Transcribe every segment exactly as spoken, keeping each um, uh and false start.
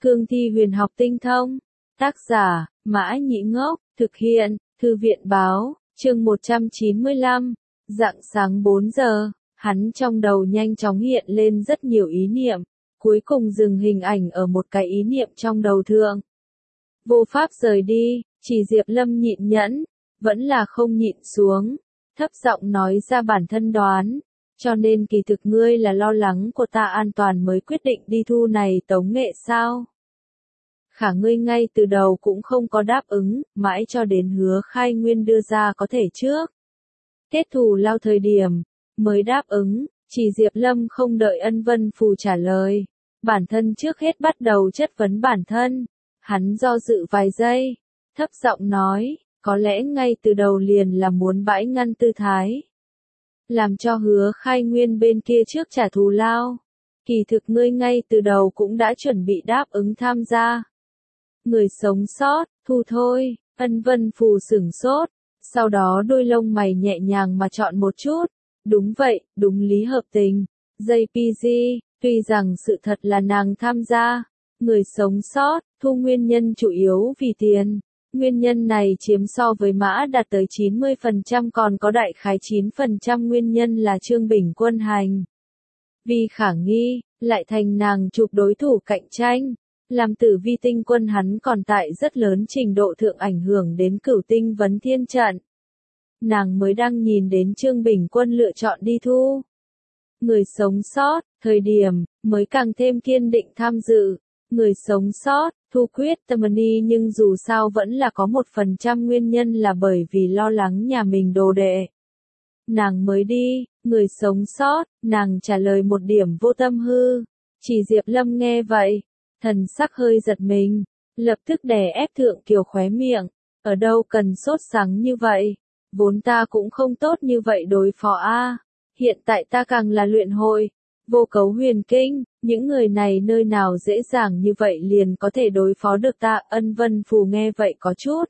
Cương thi huyền học tinh thông. Tác giả, Mã Nhĩ Ngốc, thực hiện, Thư viện báo, chương một trăm chín mươi lăm, rạng sáng bốn giờ, hắn trong đầu nhanh chóng hiện lên rất nhiều ý niệm, cuối cùng dừng hình ảnh ở một cái ý niệm trong đầu thượng. Vô pháp rời đi, chỉ Diệp Lâm nhịn nhẫn, vẫn là không nhịn xuống, thấp giọng nói ra bản thân đoán, cho nên kỳ thực ngươi là lo lắng của ta an toàn mới quyết định đi thu này tống nghệ sao? Khả ngươi ngay từ đầu cũng không có đáp ứng, mãi cho đến Hứa Khai Nguyên đưa ra có thể trước. Kết thù lao thời điểm, mới đáp ứng, chỉ Diệp Lâm không đợi Ân Vân Phù trả lời. Bản thân trước hết bắt đầu chất vấn bản thân, hắn do dự vài giây, thấp giọng nói, có lẽ ngay từ đầu liền là muốn bãi ngăn tư thái. Làm cho Hứa Khai Nguyên bên kia trước trả thù lao. Kỳ thực ngươi ngay từ đầu cũng đã chuẩn bị đáp ứng tham gia. Người sống sót, thu thôi, Ân Vân Phù sửng sốt, sau đó đôi lông mày nhẹ nhàng mà chọn một chút. Đúng vậy, đúng lý hợp tình. gi pê giê, tuy rằng sự thật là nàng tham gia. Người sống sót, thu nguyên nhân chủ yếu vì tiền. Nguyên nhân này chiếm so với mã đạt tới chín mươi phần trăm còn có đại khái chín phần trăm nguyên nhân là Trương Bình Quân hành. Vì khả nghi, lại thành nàng chụp đối thủ cạnh tranh. Làm Tử Vi tinh quân hắn còn tại rất lớn trình độ thượng ảnh hưởng đến Cửu Tinh vấn thiên trận. Nàng mới đang nhìn đến Trương Bình Quân lựa chọn đi thu. Người sống sót, thời điểm, mới càng thêm kiên định tham dự. Người sống sót, thu quyết Tamani nhưng dù sao vẫn là có một phần trăm nguyên nhân là bởi vì lo lắng nhà mình đồ đệ. Nàng mới đi, người sống sót, nàng trả lời một điểm vô tâm hư. Chỉ Diệp Lâm nghe vậy, thần sắc hơi giật mình, lập tức đè ép thượng Kiều khóe miệng, ở đâu cần sốt sắng như vậy, vốn ta cũng không tốt như vậy đối phó a, hiện tại ta càng là luyện hội, vô cấu huyền kinh, những người này nơi nào dễ dàng như vậy liền có thể đối phó được ta. Ân Vân Phù nghe vậy có chút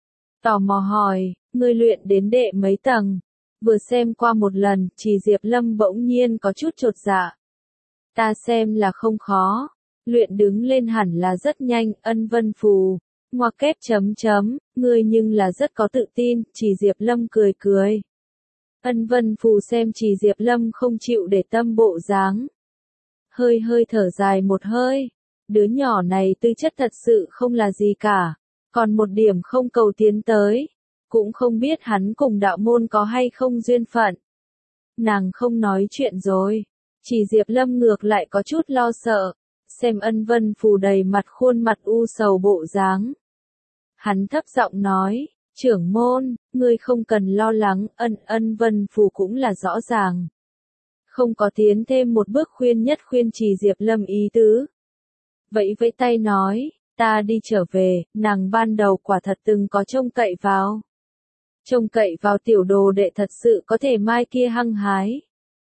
tò mò hỏi, ngươi luyện đến đệ mấy tầng? Vừa xem qua một lần, chỉ Diệp Lâm bỗng nhiên có chút chột dạ. Ta xem là không khó. Luyện đứng lên hẳn là rất nhanh. Ân Vân Phù, ngoặc kép chấm chấm, ngươi nhưng là rất có tự tin. Chỉ Diệp Lâm cười cười. Ân Vân Phù xem chỉ Diệp Lâm không chịu để tâm bộ dáng. Hơi hơi thở dài một hơi. Đứa nhỏ này tư chất thật sự không là gì cả. Còn một điểm không cầu tiến tới. Cũng không biết hắn cùng đạo môn có hay không duyên phận. Nàng không nói chuyện rồi. Chỉ Diệp Lâm ngược lại có chút lo sợ. Xem Ân Vân Phù đầy mặt khuôn mặt u sầu bộ dáng. Hắn thấp giọng nói, trưởng môn, ngươi không cần lo lắng. Ân Ân Vân Phù cũng là rõ ràng. Không có tiến thêm một bước khuyên nhất khuyên Chỉ Diệp Lâm ý tứ. Vẫy vẫy tay nói, ta đi trở về. Nàng ban đầu quả thật từng có trông cậy vào. Trông cậy vào tiểu đồ đệ thật sự có thể mai kia hăng hái.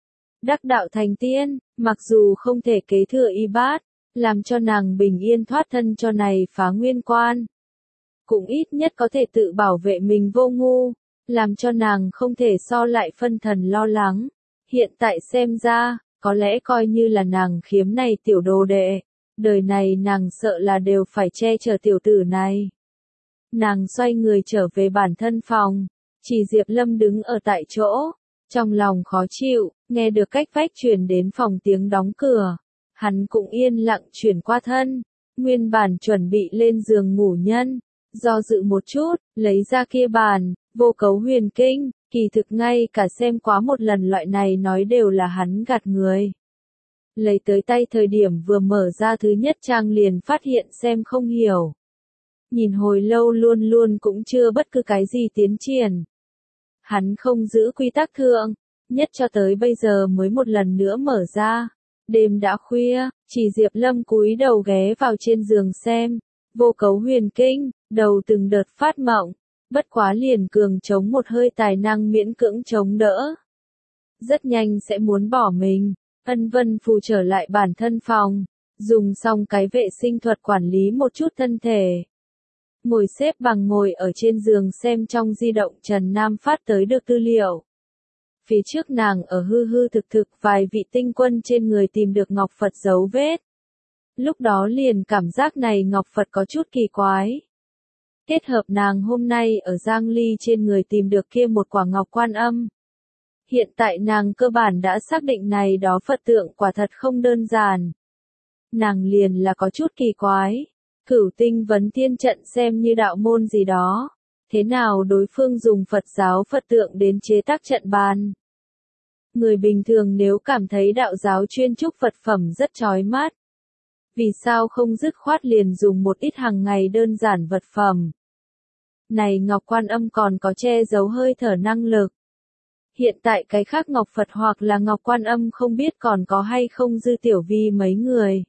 Đắc đạo thành tiên, mặc dù không thể kế thừa y bát, làm cho nàng bình yên thoát thân cho này phá nguyên quan. Cũng ít nhất có thể tự bảo vệ mình vô ngu, làm cho nàng không thể so lại phân thần lo lắng. Hiện tại xem ra, có lẽ coi như là nàng khiếm này tiểu đồ đệ, đời này nàng sợ là đều phải che chở tiểu tử này. Nàng xoay người trở về bản thân phòng, chỉ Diệp Lâm đứng ở tại chỗ, trong lòng khó chịu, nghe được cách vách truyền đến phòng tiếng đóng cửa. Hắn cũng yên lặng chuyển qua thân, nguyên bản chuẩn bị lên giường ngủ nhân, do dự một chút, lấy ra kia bàn, vô cấu huyền kinh, kỳ thực ngay cả xem quá một lần loại này nói đều là hắn gạt người. Lấy tới tay thời điểm vừa mở ra thứ nhất trang liền phát hiện xem không hiểu. Nhìn hồi lâu luôn luôn cũng chưa bất cứ cái gì tiến triển. Hắn không giữ quy tắc thượng, nhất cho tới bây giờ mới một lần nữa mở ra. Đêm đã khuya, chỉ Diệp Lâm cúi đầu ghé vào trên giường xem, vô cấu huyền kinh, đầu từng đợt phát mộng, bất quá liền cường chống một hơi tài năng miễn cưỡng chống đỡ. Rất nhanh sẽ muốn bỏ mình. Ân Vân Phù trở lại bản thân phòng, dùng xong cái vệ sinh thuật quản lý một chút thân thể. Ngồi xếp bằng ngồi ở trên giường xem trong di động Trần Nam phát tới được tư liệu. Phía trước nàng ở hư hư thực thực vài vị tinh quân trên người tìm được ngọc Phật dấu vết. Lúc đó liền cảm giác này ngọc Phật có chút kỳ quái. Kết hợp nàng hôm nay ở Giang Ly trên người tìm được kia một quả ngọc Quan Âm. Hiện tại nàng cơ bản đã xác định này đó Phật tượng quả thật không đơn giản. Nàng liền là có chút kỳ quái. Cửu tinh vấn thiên trận xem như đạo môn gì đó. Thế nào đối phương dùng Phật giáo Phật tượng đến chế tác trận bàn? Người bình thường nếu cảm thấy đạo giáo chuyên trúc Phật phẩm rất chói mắt. Vì sao không dứt khoát liền dùng một ít hàng ngày đơn giản vật phẩm? Này Ngọc Quan Âm còn có che giấu hơi thở năng lực. Hiện tại cái khác Ngọc Phật hoặc là Ngọc Quan Âm không biết còn có hay không Dư Tiểu Vi mấy người.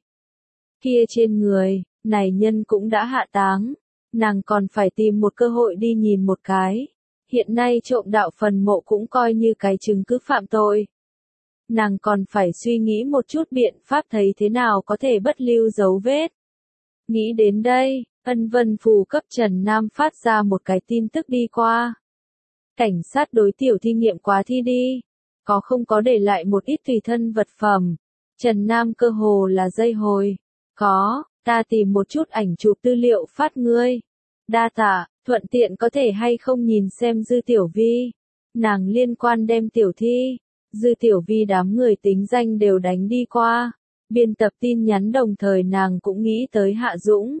Kia trên người, này nhân cũng đã hạ táng. Nàng còn phải tìm một cơ hội đi nhìn một cái. Hiện nay trộm đạo phần mộ cũng coi như cái chứng cứ phạm tội. Nàng còn phải suy nghĩ một chút biện pháp thấy thế nào có thể bất lưu dấu vết. Nghĩ đến đây, Ân Vân Phù cấp Trần Nam phát ra một cái tin tức đi qua. Cảnh sát đối tiểu thi nghiệm quá thi đi. Có không có để lại một ít tùy thân vật phẩm. Trần Nam cơ hồ là dây hồi. Có, ta tìm một chút ảnh chụp tư liệu phát ngươi. Đa tạ, thuận tiện có thể hay không nhìn xem Dư Tiểu Vi. Nàng liên quan đem tiểu thi. Dư Tiểu Vi đám người tính danh đều đánh đi qua. Biên tập tin nhắn đồng thời nàng cũng nghĩ tới Hạ Dũng.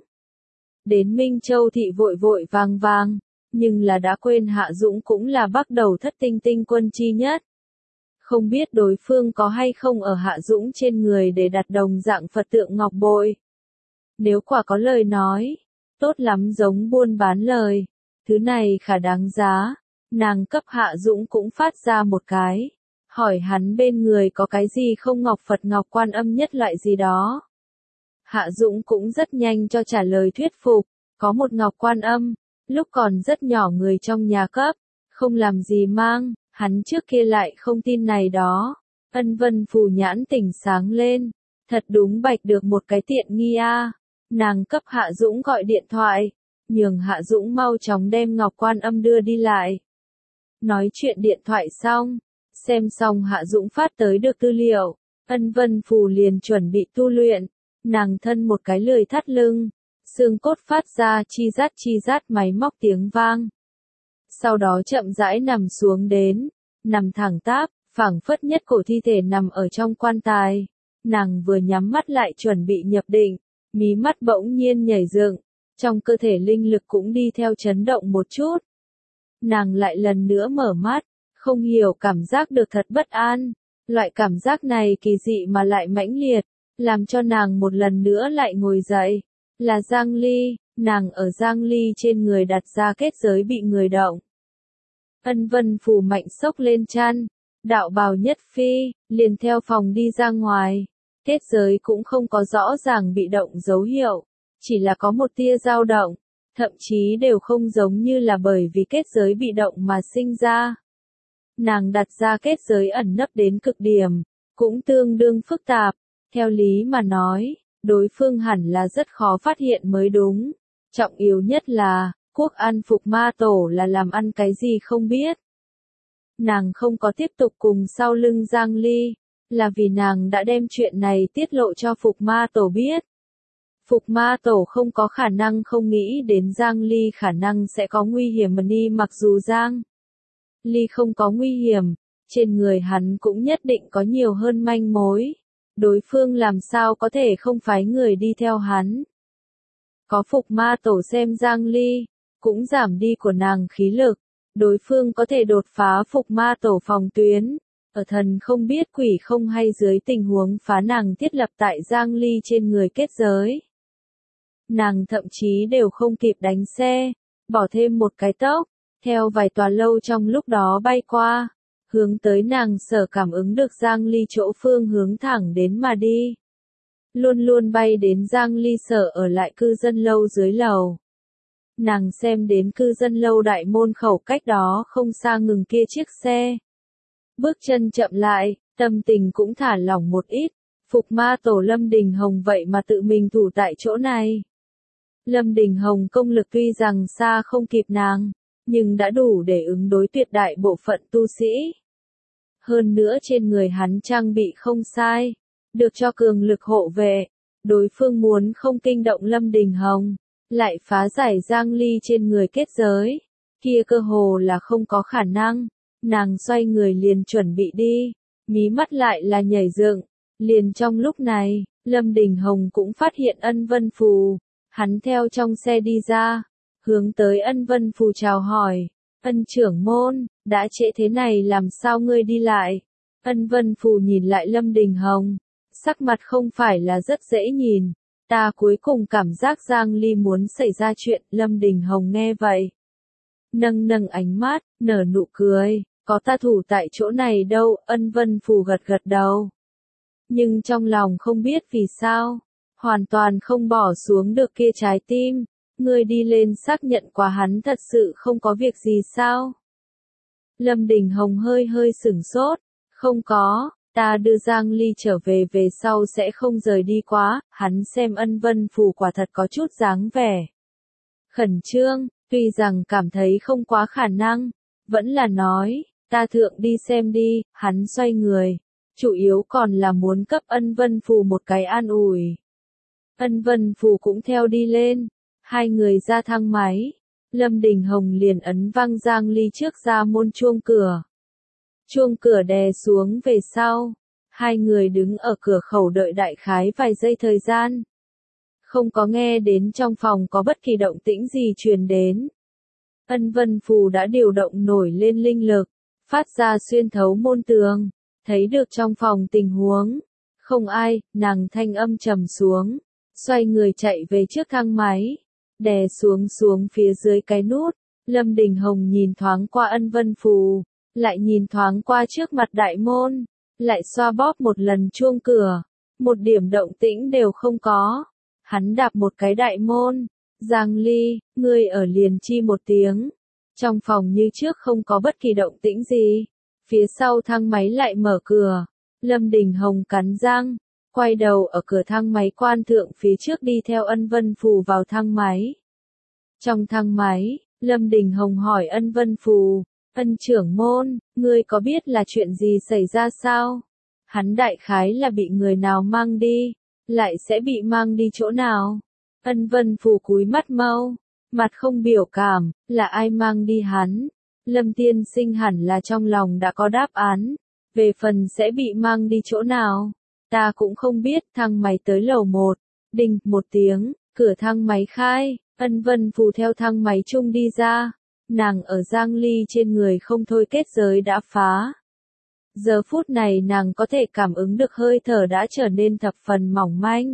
Đến Minh Châu thị vội vội vàng vàng. Nhưng là đã quên Hạ Dũng cũng là bắt đầu thất tinh tinh quân chi nhất. Không biết đối phương có hay không ở Hạ Dũng trên người để đặt đồng dạng Phật tượng ngọc bội. Nếu quả có lời nói, tốt lắm giống buôn bán lời. Thứ này khả đáng giá. Nàng cấp Hạ Dũng cũng phát ra một cái. Hỏi hắn bên người có cái gì không ngọc Phật Ngọc Quan Âm nhất loại gì đó. Hạ Dũng cũng rất nhanh cho trả lời thuyết phục. Có một Ngọc Quan Âm. Lúc còn rất nhỏ người trong nhà cấp, không làm gì mang, hắn trước kia lại không tin này đó. Ân Vân Phù nhãn tỉnh sáng lên, thật đúng bạch được một cái tiện nghi a. Nàng cấp Hạ Dũng gọi điện thoại, nhường Hạ Dũng mau chóng đem Ngọc Quan Âm đưa đi lại. Nói chuyện điện thoại xong, xem xong Hạ Dũng phát tới được tư liệu, Ân Vân Phù liền chuẩn bị tu luyện, nàng thân một cái lười thắt lưng. Xương cốt phát ra chi rát chi rát máy móc tiếng vang. Sau đó chậm rãi nằm xuống đến, nằm thẳng tắp, phảng phất nhất cổ thi thể nằm ở trong quan tài. Nàng vừa nhắm mắt lại chuẩn bị nhập định, mí mắt bỗng nhiên nhảy dựng, trong cơ thể linh lực cũng đi theo chấn động một chút. Nàng lại lần nữa mở mắt, không hiểu cảm giác được thật bất an. Loại cảm giác này kỳ dị mà lại mãnh liệt, làm cho nàng một lần nữa lại ngồi dậy. Là Giang Ly, nàng ở Giang Ly trên người đặt ra kết giới bị người động. Ân Vân Phù mạnh sốc lên chăn, đạo bào nhất phi, liền theo phòng đi ra ngoài. Kết giới cũng không có rõ ràng bị động dấu hiệu, chỉ là có một tia dao động, thậm chí đều không giống như là bởi vì kết giới bị động mà sinh ra. Nàng đặt ra kết giới ẩn nấp đến cực điểm, cũng tương đương phức tạp, theo lý mà nói. Đối phương hẳn là rất khó phát hiện mới đúng. Trọng yếu nhất là, Quốc An Phục Ma Tổ là làm ăn cái gì không biết. Nàng không có tiếp tục cùng sau lưng Giang Ly, là vì nàng đã đem chuyện này tiết lộ cho Phục Ma Tổ biết. Phục Ma Tổ không có khả năng không nghĩ đến Giang Ly khả năng sẽ có nguy hiểm mà đi mặc dù Giang Ly không có nguy hiểm, trên người hắn cũng nhất định có nhiều hơn manh mối. Đối phương làm sao có thể không phái người đi theo hắn. Có Phục Ma Tổ xem Giang Ly, cũng giảm đi của nàng khí lực. Đối phương có thể đột phá Phục Ma Tổ phòng tuyến. Ở thần không biết quỷ không hay dưới tình huống phá nàng thiết lập tại Giang Ly trên người kết giới. Nàng thậm chí đều không kịp đánh xe, bỏ thêm một cái tốc, theo vài tòa lâu trong lúc đó bay qua. Hướng tới nàng sở cảm ứng được Giang Ly chỗ phương hướng thẳng đến mà đi. Luôn luôn bay đến Giang Ly sở ở lại cư dân lâu dưới lầu. Nàng xem đến cư dân lâu đại môn khẩu cách đó không xa ngừng kia chiếc xe. Bước chân chậm lại, tâm tình cũng thả lỏng một ít. Phục Ma Tổ Lâm Đình Hồng vậy mà tự mình thủ tại chỗ này. Lâm Đình Hồng công lực tuy rằng xa không kịp nàng, nhưng đã đủ để ứng đối tuyệt đại bộ phận tu sĩ. Hơn nữa trên người hắn trang bị không sai, được cho cường lực hộ vệ, Đối phương muốn không kinh động Lâm Đình Hồng, lại phá giải Giang Ly trên người kết giới. Kia cơ hồ là không có khả năng. Nàng xoay người liền chuẩn bị đi, mí mắt lại là nhảy dựng. Liền trong lúc này, Lâm Đình Hồng cũng phát hiện Ân Vân Phù. Hắn theo trong xe đi ra, hướng tới Ân Vân Phù chào hỏi. Ân trưởng môn, đã trễ thế này làm sao ngươi đi lại? Ân Vân Phù nhìn lại Lâm Đình Hồng, sắc mặt không phải là rất dễ nhìn. Ta cuối cùng cảm giác Giang Ly muốn xảy ra chuyện. Lâm Đình Hồng nghe vậy, nâng nâng ánh mắt, nở nụ cười. Có ta thủ tại chỗ này đâu. Ân Vân Phù gật gật đầu. Nhưng trong lòng không biết vì sao, hoàn toàn không bỏ xuống được kia trái tim. Ngươi đi lên xác nhận qua hắn thật sự không có việc gì sao? Lâm Đình Hồng hơi hơi sửng sốt. Không có, ta đưa Giang Ly trở về về sau sẽ không rời đi quá. Hắn xem Ân Vân Phù quả thật có chút dáng vẻ khẩn trương, tuy rằng cảm thấy không quá khả năng, vẫn là nói, ta thượng đi xem đi. Hắn xoay người, chủ yếu còn là muốn cấp Ân Vân Phù một cái an ủi. Ân Vân Phù cũng theo đi lên, hai người ra thang máy. Lâm Đình Hồng liền ấn vang Giang Ly trước ra môn chuông cửa. Chuông cửa đè xuống về sau, hai người đứng ở cửa khẩu đợi đại khái vài giây thời gian. Không có nghe đến trong phòng có bất kỳ động tĩnh gì truyền đến. Ân Vân Phù đã điều động nổi lên linh lực, phát ra xuyên thấu môn tường, thấy được trong phòng tình huống. Không ai, nàng thanh âm trầm xuống, xoay người chạy về trước thang máy, đè xuống xuống phía dưới cái nút. Lâm Đình Hồng nhìn thoáng qua Ân Vân Phù, lại nhìn thoáng qua trước mặt đại môn, lại xoa bóp một lần chuông cửa, một điểm động tĩnh đều không có. Hắn đạp một cái đại môn, Giang Ly, ngươi ở liền chi một tiếng. Trong phòng như trước không có bất kỳ động tĩnh gì. Phía sau thang máy lại mở cửa. Lâm Đình Hồng cắn răng, quay đầu ở cửa thang máy quan thượng phía trước đi theo Ân Vân Phù vào thang máy. Trong thang máy, Lâm Đình Hồng hỏi Ân Vân Phù, Ân trưởng môn, ngươi có biết là chuyện gì xảy ra sao? Hắn đại khái là bị người nào mang đi, lại sẽ bị mang đi chỗ nào? Ân Vân Phù cúi mắt mau, mặt không biểu cảm, là ai mang đi hắn? Lâm tiên sinh hẳn là trong lòng đã có đáp án, về phần sẽ bị mang đi chỗ nào, ta cũng không biết. Thang máy tới lầu một, đinh một tiếng, cửa thang máy khai, Ân Vân Phù theo thang máy chung đi ra, nàng ở Giang Ly trên người không thôi kết giới đã phá. Giờ phút này nàng có thể cảm ứng được hơi thở đã trở nên thập phần mỏng manh.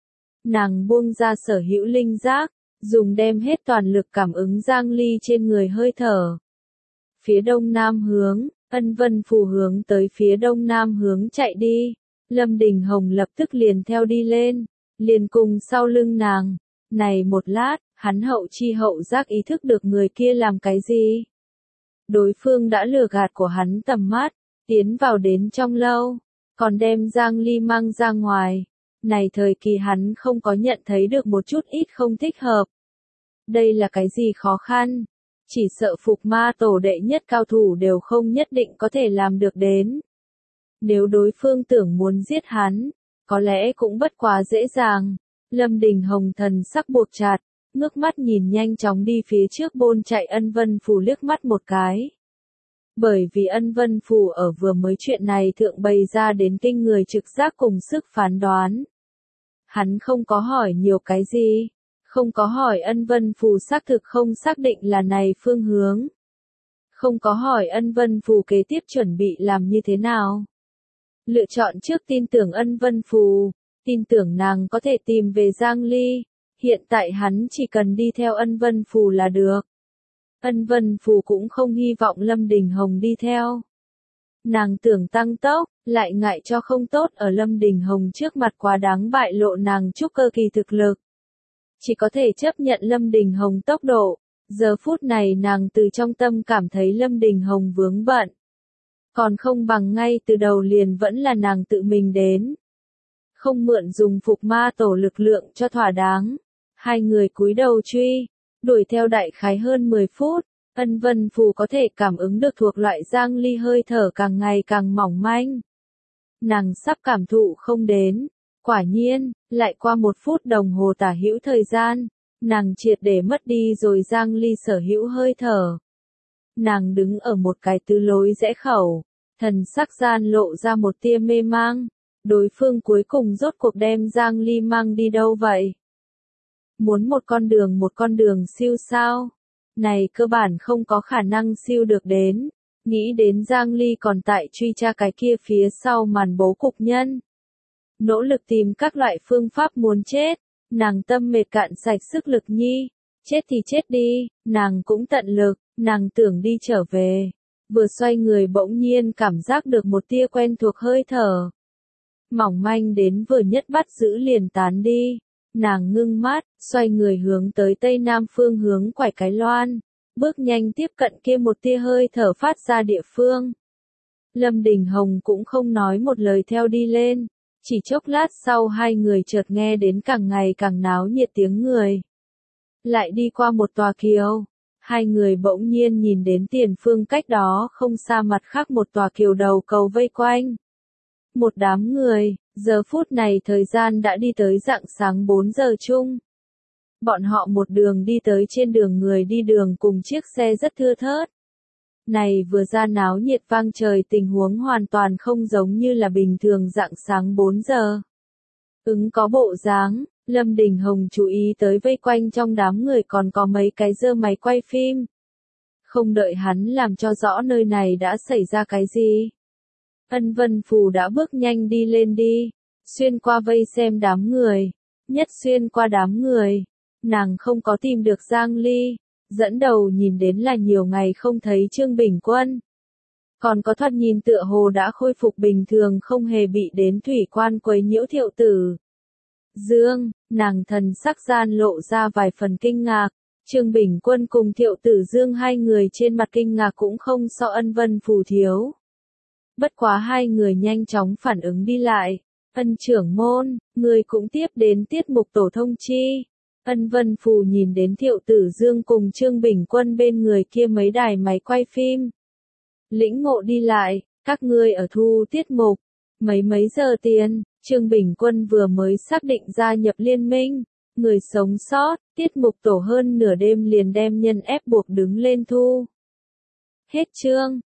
Nàng buông ra sở hữu linh giác, dùng đem hết toàn lực cảm ứng Giang Ly trên người hơi thở. Phía đông nam hướng, Ân Vân Phù hướng tới phía đông nam hướng chạy đi. Lâm Đình Hồng lập tức liền theo đi lên, liền cùng sau lưng nàng. Này một lát, hắn hậu chi hậu giác ý thức được người kia làm cái gì. Đối phương đã lừa gạt của hắn tầm mắt, tiến vào đến trong lâu, còn đem Giang Ly mang ra ngoài. Này thời kỳ hắn không có nhận thấy được một chút ít không thích hợp. Đây là cái gì khó khăn? Chỉ sợ phục ma tổ đệ nhất cao thủ đều không nhất định có thể làm được đến. Nếu đối phương tưởng muốn giết hắn, có lẽ cũng bất quá dễ dàng. Lâm Đình Hồng thần sắc buộc chặt, ngước mắt nhìn nhanh chóng đi phía trước bôn chạy Ân Vân Phù liếc mắt một cái. Bởi vì Ân Vân Phù ở vừa mới chuyện này thượng bày ra đến kinh người trực giác cùng sức phán đoán. Hắn không có hỏi nhiều cái gì, không có hỏi Ân Vân Phù xác thực không xác định là này phương hướng. Không có hỏi Ân Vân Phù kế tiếp chuẩn bị làm như thế nào. Lựa chọn trước tin tưởng Ân Vân Phù, tin tưởng nàng có thể tìm về Giang Ly. Hiện tại hắn chỉ cần đi theo Ân Vân Phù là được. Ân Vân Phù cũng không hy vọng Lâm Đình Hồng đi theo. Nàng tưởng tăng tốc, lại ngại cho không tốt ở Lâm Đình Hồng trước mặt quá đáng bại lộ nàng trúc cơ kỳ thực lực. Chỉ có thể chấp nhận Lâm Đình Hồng tốc độ. Giờ phút này nàng từ trong tâm cảm thấy Lâm Đình Hồng vướng bận. Còn không bằng ngay từ đầu liền vẫn là nàng tự mình đến. Không mượn dùng phục ma tổ lực lượng cho thỏa đáng. Hai người cúi đầu truy, đuổi theo đại khái hơn mười phút. Ân Vân Phù có thể cảm ứng được thuộc loại Giang Ly hơi thở càng ngày càng mỏng manh. Nàng sắp cảm thụ không đến. Quả nhiên, lại qua một phút đồng hồ tả hữu thời gian, nàng triệt để mất đi rồi Giang Ly sở hữu hơi thở. Nàng đứng ở một cái tứ lối rẽ khẩu, thần sắc gian lộ ra một tia mê mang, đối phương cuối cùng rốt cuộc đem Giang Ly mang đi đâu vậy? Muốn một con đường một con đường siêu sao? Này cơ bản không có khả năng siêu được đến, nghĩ đến Giang Ly còn tại truy tra cái kia phía sau màn bố cục nhân. Nỗ lực tìm các loại phương pháp muốn chết, nàng tâm mệt cạn sạch sức lực nhi, chết thì chết đi, nàng cũng tận lực, nàng tưởng đi trở về, vừa xoay người bỗng nhiên cảm giác được một tia quen thuộc hơi thở. Mỏng manh đến vừa nhất bắt giữ liền tán đi, nàng ngưng mắt, xoay người hướng tới tây nam phương hướng quải cái loan, bước nhanh tiếp cận kia một tia hơi thở phát ra địa phương. Lâm Đình Hồng cũng không nói một lời theo đi lên. Chỉ chốc lát sau hai người chợt nghe đến càng ngày càng náo nhiệt tiếng người. Lại đi qua một tòa kiều, hai người bỗng nhiên nhìn đến tiền phương cách đó không xa mặt khác một tòa kiều đầu cầu vây quanh. Một đám người, giờ phút này thời gian đã đi tới rạng sáng bốn giờ chung. Bọn họ một đường đi tới trên đường người đi đường cùng chiếc xe rất thưa thớt. Này vừa ra náo nhiệt vang trời tình huống hoàn toàn không giống như là bình thường rạng sáng bốn giờ. Ứng có bộ dáng, Lâm Đình Hồng chú ý tới vây quanh trong đám người còn có mấy cái giơ máy quay phim. Không đợi hắn làm cho rõ nơi này đã xảy ra cái gì. Ân Vân Phù đã bước nhanh đi lên đi, xuyên qua vây xem đám người, nhất xuyên qua đám người. Nàng không có tìm được Giang Ly. Dẫn đầu nhìn đến là nhiều ngày không thấy Trương Bình Quân. Còn có thoạt nhìn tựa hồ đã khôi phục bình thường không hề bị đến thủy quan quấy nhiễu Thiệu Tử Dương, nàng thần sắc gian lộ ra vài phần kinh ngạc. Trương Bình Quân cùng Thiệu Tử Dương hai người trên mặt kinh ngạc cũng không so Ân Vân Phù thiếu. Bất quá hai người nhanh chóng phản ứng đi lại. Ân trưởng môn, người cũng tiếp đến tiết mục tổ thông chi. Ân Vân Phù nhìn đến Thiệu Tử Dương cùng Trương Bình Quân bên người kia mấy đài máy quay phim. Lĩnh ngộ đi lại, các ngươi ở thu tiết mục. Mấy mấy giờ tiền, Trương Bình Quân vừa mới xác định gia nhập liên minh. Người sống sót, tiết mục tổ hơn nửa đêm liền đem nhân ép buộc đứng lên thu. Hết chương.